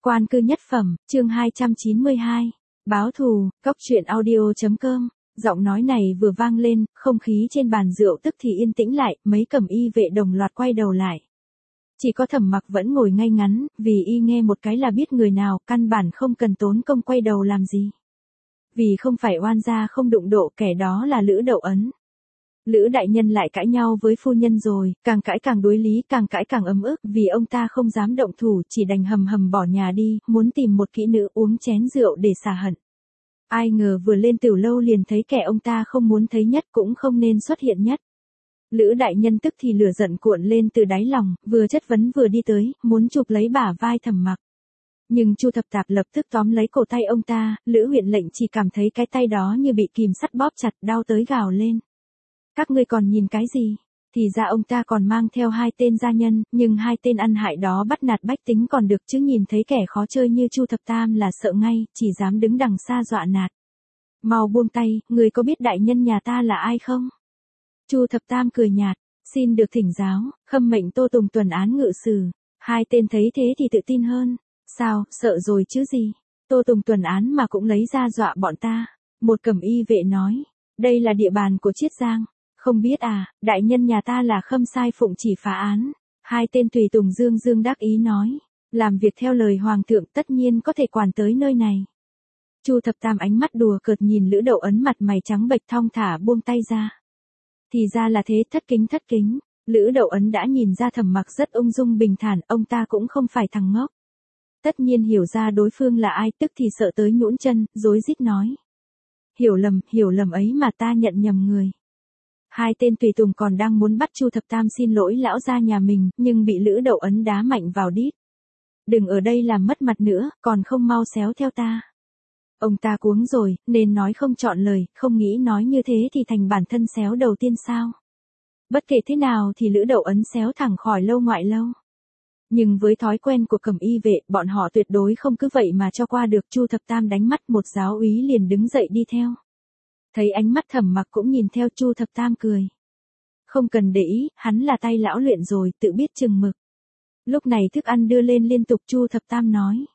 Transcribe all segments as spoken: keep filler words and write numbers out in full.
Quan cư nhất phẩm, chương hai trăm chín mươi hai. Báo thù, cốc truyện audio chấm com. Giọng nói này vừa vang lên, không khí trên bàn rượu tức thì yên tĩnh lại, mấy cẩm y vệ đồng loạt quay đầu lại. Chỉ có Thẩm Mặc vẫn ngồi ngay ngắn, vì y nghe một cái là biết người nào, căn bản không cần tốn công quay đầu làm gì. Vì không phải oan gia không đụng độ, kẻ đó là Lữ Đậu Ấn. Lữ đại nhân lại cãi nhau với phu nhân rồi, càng cãi càng đối lý, càng cãi càng ấm ức, vì ông ta không dám động thủ, chỉ đành hầm hầm bỏ nhà đi, muốn tìm một kỹ nữ uống chén rượu để xả hận. Ai ngờ vừa lên tiểu lâu liền thấy kẻ ông ta không muốn thấy nhất cũng không nên xuất hiện nhất. Lữ đại nhân tức thì lửa giận cuộn lên từ đáy lòng, vừa chất vấn vừa đi tới, muốn chụp lấy bả vai Thẩm Mặc. Nhưng Chu Thập Tạp lập tức tóm lấy cổ tay ông ta, Lữ huyện lệnh chỉ cảm thấy cái tay đó như bị kìm sắt bóp chặt, đau tới gào lên. Các ngươi còn nhìn cái gì? Thì ra ông ta còn mang theo hai tên gia nhân, nhưng hai tên ăn hại đó bắt nạt bách tính còn được chứ nhìn thấy kẻ khó chơi như Chu Thập Tam là sợ ngay, chỉ dám đứng đằng xa dọa nạt. Mau buông tay, người có biết đại nhân nhà ta là ai không? Chu Thập Tam cười nhạt, xin được thỉnh giáo, khâm mệnh Tô Tùng tuần án ngự sử. Hai tên thấy thế thì tự tin hơn. Sao, sợ rồi chứ gì? Tô Tùng tuần án mà cũng lấy ra dọa bọn ta. Một cẩm y vệ nói, đây là địa bàn của Chiết Giang. Không biết à, đại nhân nhà ta là Khâm Sai phụng chỉ phá án. Hai tên tùy tùng dương dương đắc ý nói, làm việc theo lời hoàng thượng tất nhiên có thể quản tới nơi này. Chu Thập Tam ánh mắt đùa cợt nhìn Lữ Đậu Ấn mặt mày trắng bệch thong thả buông tay ra. Thì ra là thế, thất kính thất kính. Lữ Đậu Ấn đã nhìn ra Thẩm Mặc rất ung dung bình thản, ông ta cũng không phải thằng ngốc. Tất nhiên hiểu ra đối phương là ai, tức thì sợ tới nhũn chân, rối rít nói. Hiểu lầm, hiểu lầm ấy mà ta nhận nhầm người. Hai tên tùy tùng còn đang muốn bắt Chu Thập Tam xin lỗi lão gia nhà mình, nhưng bị Lữ Đậu Ấn đá mạnh vào đít. Đừng ở đây làm mất mặt nữa, còn không mau xéo theo ta. Ông ta cuống rồi, nên nói không chọn lời, không nghĩ nói như thế thì thành bản thân xéo đầu tiên sao. Bất kể thế nào thì Lữ Đậu Ấn xéo thẳng khỏi lâu ngoại lâu. Nhưng với thói quen của cẩm y vệ, bọn họ tuyệt đối không cứ vậy mà cho qua được. Chu Thập Tam đánh mắt một giáo úy liền đứng dậy đi theo. Thấy ánh mắt Thẩm Mặc cũng nhìn theo, Chu Thập Tam cười. Không cần để ý, hắn là tay lão luyện rồi, tự biết chừng mực. Lúc này thức ăn đưa lên liên tục, Chu Thập Tam nói.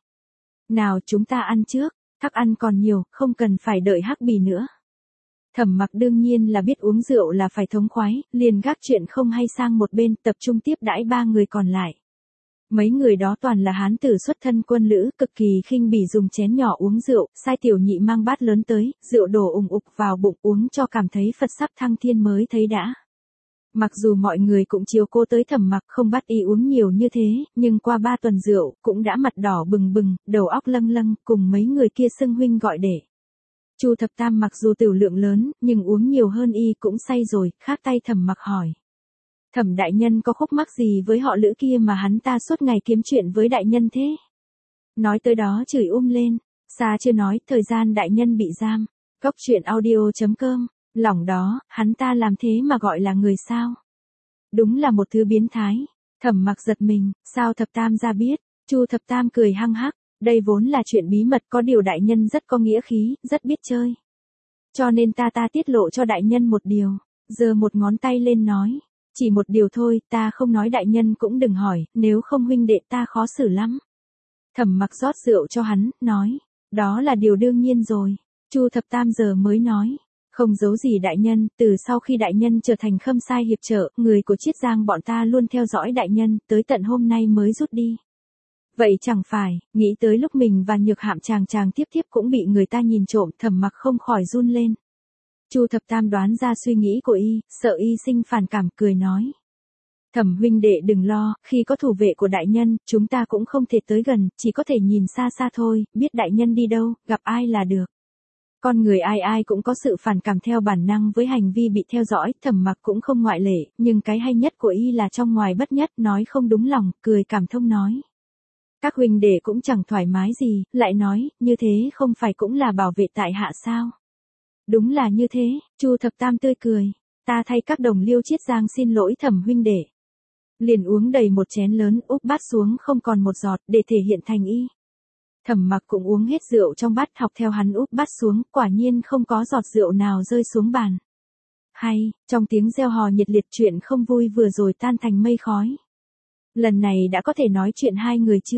Nào chúng ta ăn trước, thức ăn còn nhiều, không cần phải đợi Hắc Bì nữa. Thẩm Mặc đương nhiên là biết uống rượu là phải thống khoái, liền gác chuyện không hay sang một bên, tập trung tiếp đãi ba người còn lại. Mấy người đó toàn là hán tử xuất thân quân lữ, cực kỳ khinh bỉ dùng chén nhỏ uống rượu, sai tiểu nhị mang bát lớn tới, rượu đổ ùng ục vào bụng uống cho cảm thấy Phật sắp thăng thiên mới thấy đã. Mặc dù mọi người cũng chiếu cố tới Thẩm Mặc không bắt y uống nhiều như thế, nhưng qua ba tuần rượu, cũng đã mặt đỏ bừng bừng, đầu óc lâng lâng, cùng mấy người kia xưng huynh gọi đệ. Chu Thập Tam mặc dù tiểu lượng lớn, nhưng uống nhiều hơn y cũng say rồi, khác tay Thẩm Mặc hỏi. Thẩm đại nhân có khúc mắc gì với họ Lữ kia mà hắn ta suốt ngày kiếm chuyện với đại nhân thế? Nói tới đó chửi um lên, xa chưa nói, thời gian đại nhân bị giam. Cốc truyện audio chấm com, lỏng đó, hắn ta làm thế mà gọi là người sao? Đúng là một thứ biến thái. Thẩm Mặc giật mình, sao Thập Tam ra biết? Chu Thập Tam cười hăng hắc, đây vốn là chuyện bí mật, có điều đại nhân rất có nghĩa khí, rất biết chơi. Cho nên ta ta tiết lộ cho đại nhân một điều, giơ một ngón tay lên nói. Chỉ một điều thôi, ta không nói đại nhân cũng đừng hỏi, nếu không huynh đệ ta khó xử lắm. Thẩm Mặc rót rượu cho hắn, nói, đó là điều đương nhiên rồi. Chu Thập Tam giờ mới nói, không giấu gì đại nhân, từ sau khi đại nhân trở thành Khâm Sai hiệp trợ, người của Chiết Giang bọn ta luôn theo dõi đại nhân, tới tận hôm nay mới rút đi. Vậy chẳng phải, nghĩ tới lúc mình và Nhược Hạm chàng chàng tiếp tiếp cũng bị người ta nhìn trộm, Thẩm Mặc không khỏi run lên. Chu Thập Tam đoán ra suy nghĩ của y, sợ y sinh phản cảm, cười nói. Thẩm huynh đệ đừng lo, khi có thủ vệ của đại nhân, chúng ta cũng không thể tới gần, chỉ có thể nhìn xa xa thôi, biết đại nhân đi đâu, gặp ai là được. Con người ai ai cũng có sự phản cảm theo bản năng với hành vi bị theo dõi, Thẩm Mặc cũng không ngoại lệ, nhưng cái hay nhất của y là trong ngoài bất nhất, nói không đúng lòng, cười cảm thông nói. Các huynh đệ cũng chẳng thoải mái gì, lại nói, như thế không phải cũng là bảo vệ tại hạ sao? Đúng là như thế, Chu Thập Tam tươi cười, ta thay các đồng liêu Chiết Giang xin lỗi Thẩm huynh đệ. Liền uống đầy một chén lớn, úp bát xuống không còn một giọt, để thể hiện thành y. Thẩm Mặc cũng uống hết rượu trong bát, học theo hắn úp bát xuống, quả nhiên không có giọt rượu nào rơi xuống bàn. Hay, trong tiếng reo hò nhiệt liệt, chuyện không vui vừa rồi tan thành mây khói. Lần này đã có thể nói chuyện hai người chưa?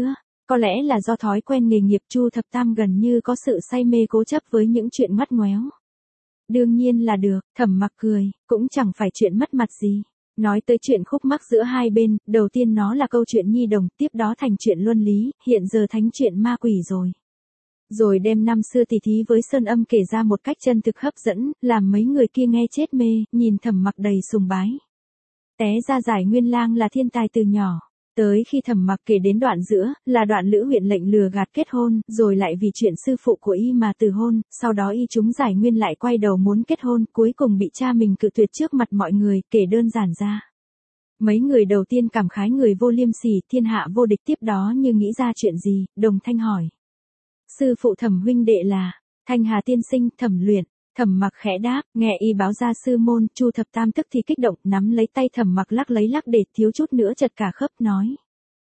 Có lẽ là do thói quen nghề nghiệp, Chu Thập Tam gần như có sự say mê cố chấp với những chuyện ngoắt ngoéo. Đương nhiên là được, Thẩm Mặc cười, cũng chẳng phải chuyện mất mặt gì. Nói tới chuyện khúc mắc giữa hai bên, đầu tiên nó là câu chuyện nhi đồng, tiếp đó thành chuyện luân lý, hiện giờ thành chuyện ma quỷ rồi. Rồi đem năm xưa tỉ thí với Sơn Âm kể ra một cách chân thực hấp dẫn, làm mấy người kia nghe chết mê, nhìn Thẩm Mặc đầy sùng bái. Té ra Giải Nguyên Lang là thiên tài từ nhỏ. Tới khi Thẩm Mặc kể đến đoạn giữa, là đoạn Lữ huyện lệnh lừa gạt kết hôn, rồi lại vì chuyện sư phụ của y mà từ hôn, sau đó y chúng Giải Nguyên lại quay đầu muốn kết hôn, cuối cùng bị cha mình cự tuyệt trước mặt mọi người, kể đơn giản ra. Mấy người đầu tiên cảm khái người vô liêm sỉ, thiên hạ vô địch, tiếp đó như nghĩ ra chuyện gì, đồng thanh hỏi. Sư phụ Thẩm huynh đệ là, Thanh Hà tiên sinh, Thẩm Luyện. Thẩm Mặc khẽ đáp, nghe y báo ra sư môn, Chu Thập Tam tức thì kích động, nắm lấy tay Thẩm Mặc lắc lấy lắc để thiếu chút nữa chật cả khớp, nói.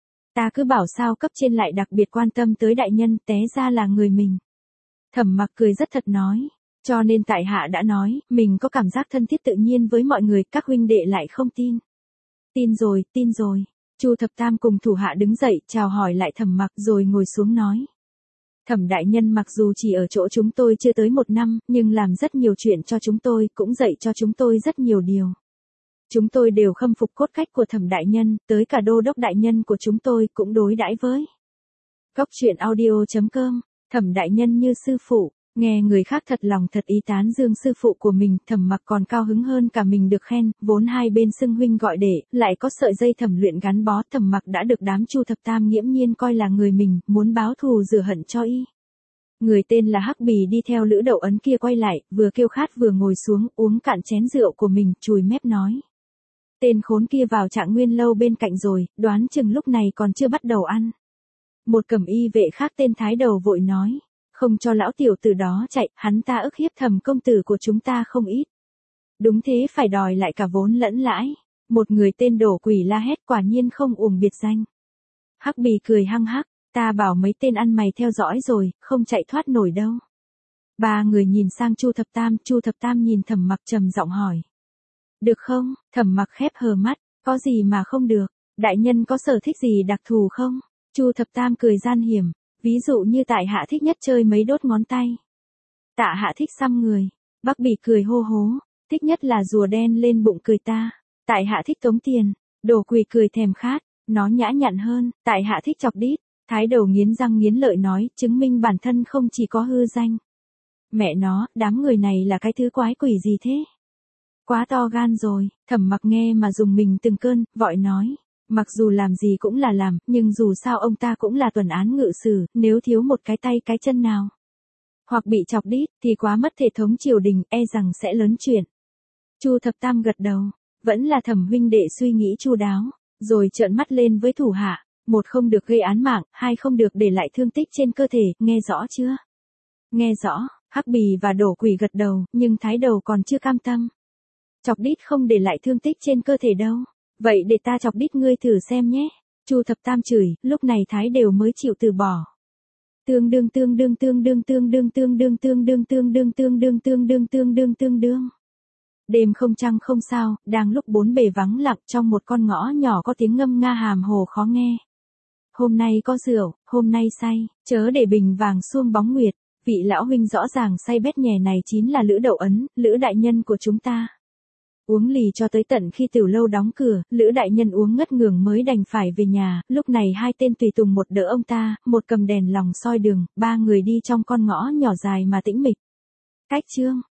Ta cứ bảo sao cấp trên lại đặc biệt quan tâm tới đại nhân, té ra là người mình. Thẩm Mặc cười rất thật nói, cho nên tại hạ đã nói, mình có cảm giác thân thiết tự nhiên với mọi người, các huynh đệ lại không tin. Tin rồi, tin rồi. Chu Thập Tam cùng thủ hạ đứng dậy, chào hỏi lại Thẩm Mặc rồi ngồi xuống nói. Thẩm đại nhân mặc dù chỉ ở chỗ chúng tôi chưa tới một năm, nhưng làm rất nhiều chuyện cho chúng tôi, cũng dạy cho chúng tôi rất nhiều điều. Chúng tôi đều khâm phục cốt cách của Thẩm đại nhân, tới cả đô đốc đại nhân của chúng tôi cũng đối đãi với. Cốc truyện audio chấm com, Thẩm đại nhân như sư phụ, nghe người khác thật lòng thật ý tán dương sư phụ của mình, Thẩm Mặc còn cao hứng hơn cả mình được khen, vốn hai bên xưng huynh gọi đệ, lại có sợi dây Thẩm Luyện gắn bó, Thẩm Mặc đã được đám Chu Thập Tam nghiễm nhiên coi là người mình, muốn báo thù rửa hận cho y. Người tên là Hắc Bì đi theo Lữ Đậu Ấn kia quay lại, vừa kêu khát vừa ngồi xuống, uống cạn chén rượu của mình, chùi mép nói. Tên khốn kia vào Trạng Nguyên lâu bên cạnh rồi, đoán chừng lúc này còn chưa bắt đầu ăn. Một cẩm y vệ khác tên Thái Đầu vội nói. Không cho lão tiểu tử đó chạy, hắn ta ức hiếp Thẩm công tử của chúng ta không ít. Đúng thế, phải đòi lại cả vốn lẫn lãi. Một người tên Đổ Quỷ la hét, quả nhiên không uổng biệt danh. Hắc Bì cười hăng hắc, ta bảo mấy tên ăn mày theo dõi rồi, không chạy thoát nổi đâu. Ba người nhìn sang Chu Thập Tam, Chu Thập Tam nhìn Thẩm Mặc trầm giọng hỏi. Được không? Thẩm Mặc khép hờ mắt, có gì mà không được, đại nhân có sở thích gì đặc thù không? Chu Thập Tam cười gian hiểm. Ví dụ như tại hạ thích nhất chơi mấy đốt ngón tay. Tạ hạ thích xăm người. Bắc Bì cười hô hố. Thích nhất là rùa đen lên bụng cười ta. Tại hạ thích tống tiền. Đồ Quỳ cười thèm khát. Nó nhã nhặn hơn. Tại hạ thích chọc đít. Thái Đầu nghiến răng nghiến lợi nói, chứng minh bản thân không chỉ có hư danh. Mẹ nó, đám người này là cái thứ quái quỷ gì thế? Quá to gan rồi. Thẩm Mặc nghe mà dùng mình từng cơn, vội nói. Mặc dù làm gì cũng là làm, nhưng dù sao ông ta cũng là tuần án ngự sử, nếu thiếu một cái tay cái chân nào, hoặc bị chọc đít, thì quá mất thể thống triều đình, e rằng sẽ lớn chuyện. Chu Thập Tam gật đầu, vẫn là Thẩm huynh đệ suy nghĩ chu đáo, rồi trợn mắt lên với thủ hạ, một không được gây án mạng, hai không được để lại thương tích trên cơ thể, nghe rõ chưa? Nghe rõ, Hắc Bì và Đổ Quỷ gật đầu, nhưng Thái Đầu còn chưa cam tâm. Chọc đít không để lại thương tích trên cơ thể đâu. Vậy để ta chọc đít ngươi thử xem nhé. Chu Thập Tam chửi, lúc này Thái Đều mới chịu từ bỏ. Tương đương tương đương tương đương tương đương tương đương tương đương tương đương tương đương tương đương tương đương tương đương. Đêm không trăng không sao, đang lúc bốn bề vắng lặng, trong một con ngõ nhỏ có tiếng ngâm nga hàm hồ khó nghe. Hôm nay có rượu, hôm nay say, chớ để bình vàng xuông bóng nguyệt. Vị lão huynh rõ ràng say bét nhè này chính là Lữ Đậu Ấn, Lữ đại nhân của chúng ta. Uống lì cho tới tận khi tiểu lâu đóng cửa, Lữ đại nhân uống ngất ngường mới đành phải về nhà, lúc này hai tên tùy tùng một đỡ ông ta, một cầm đèn lòng soi đường, ba người đi trong con ngõ nhỏ dài mà tĩnh mịch. Cách chương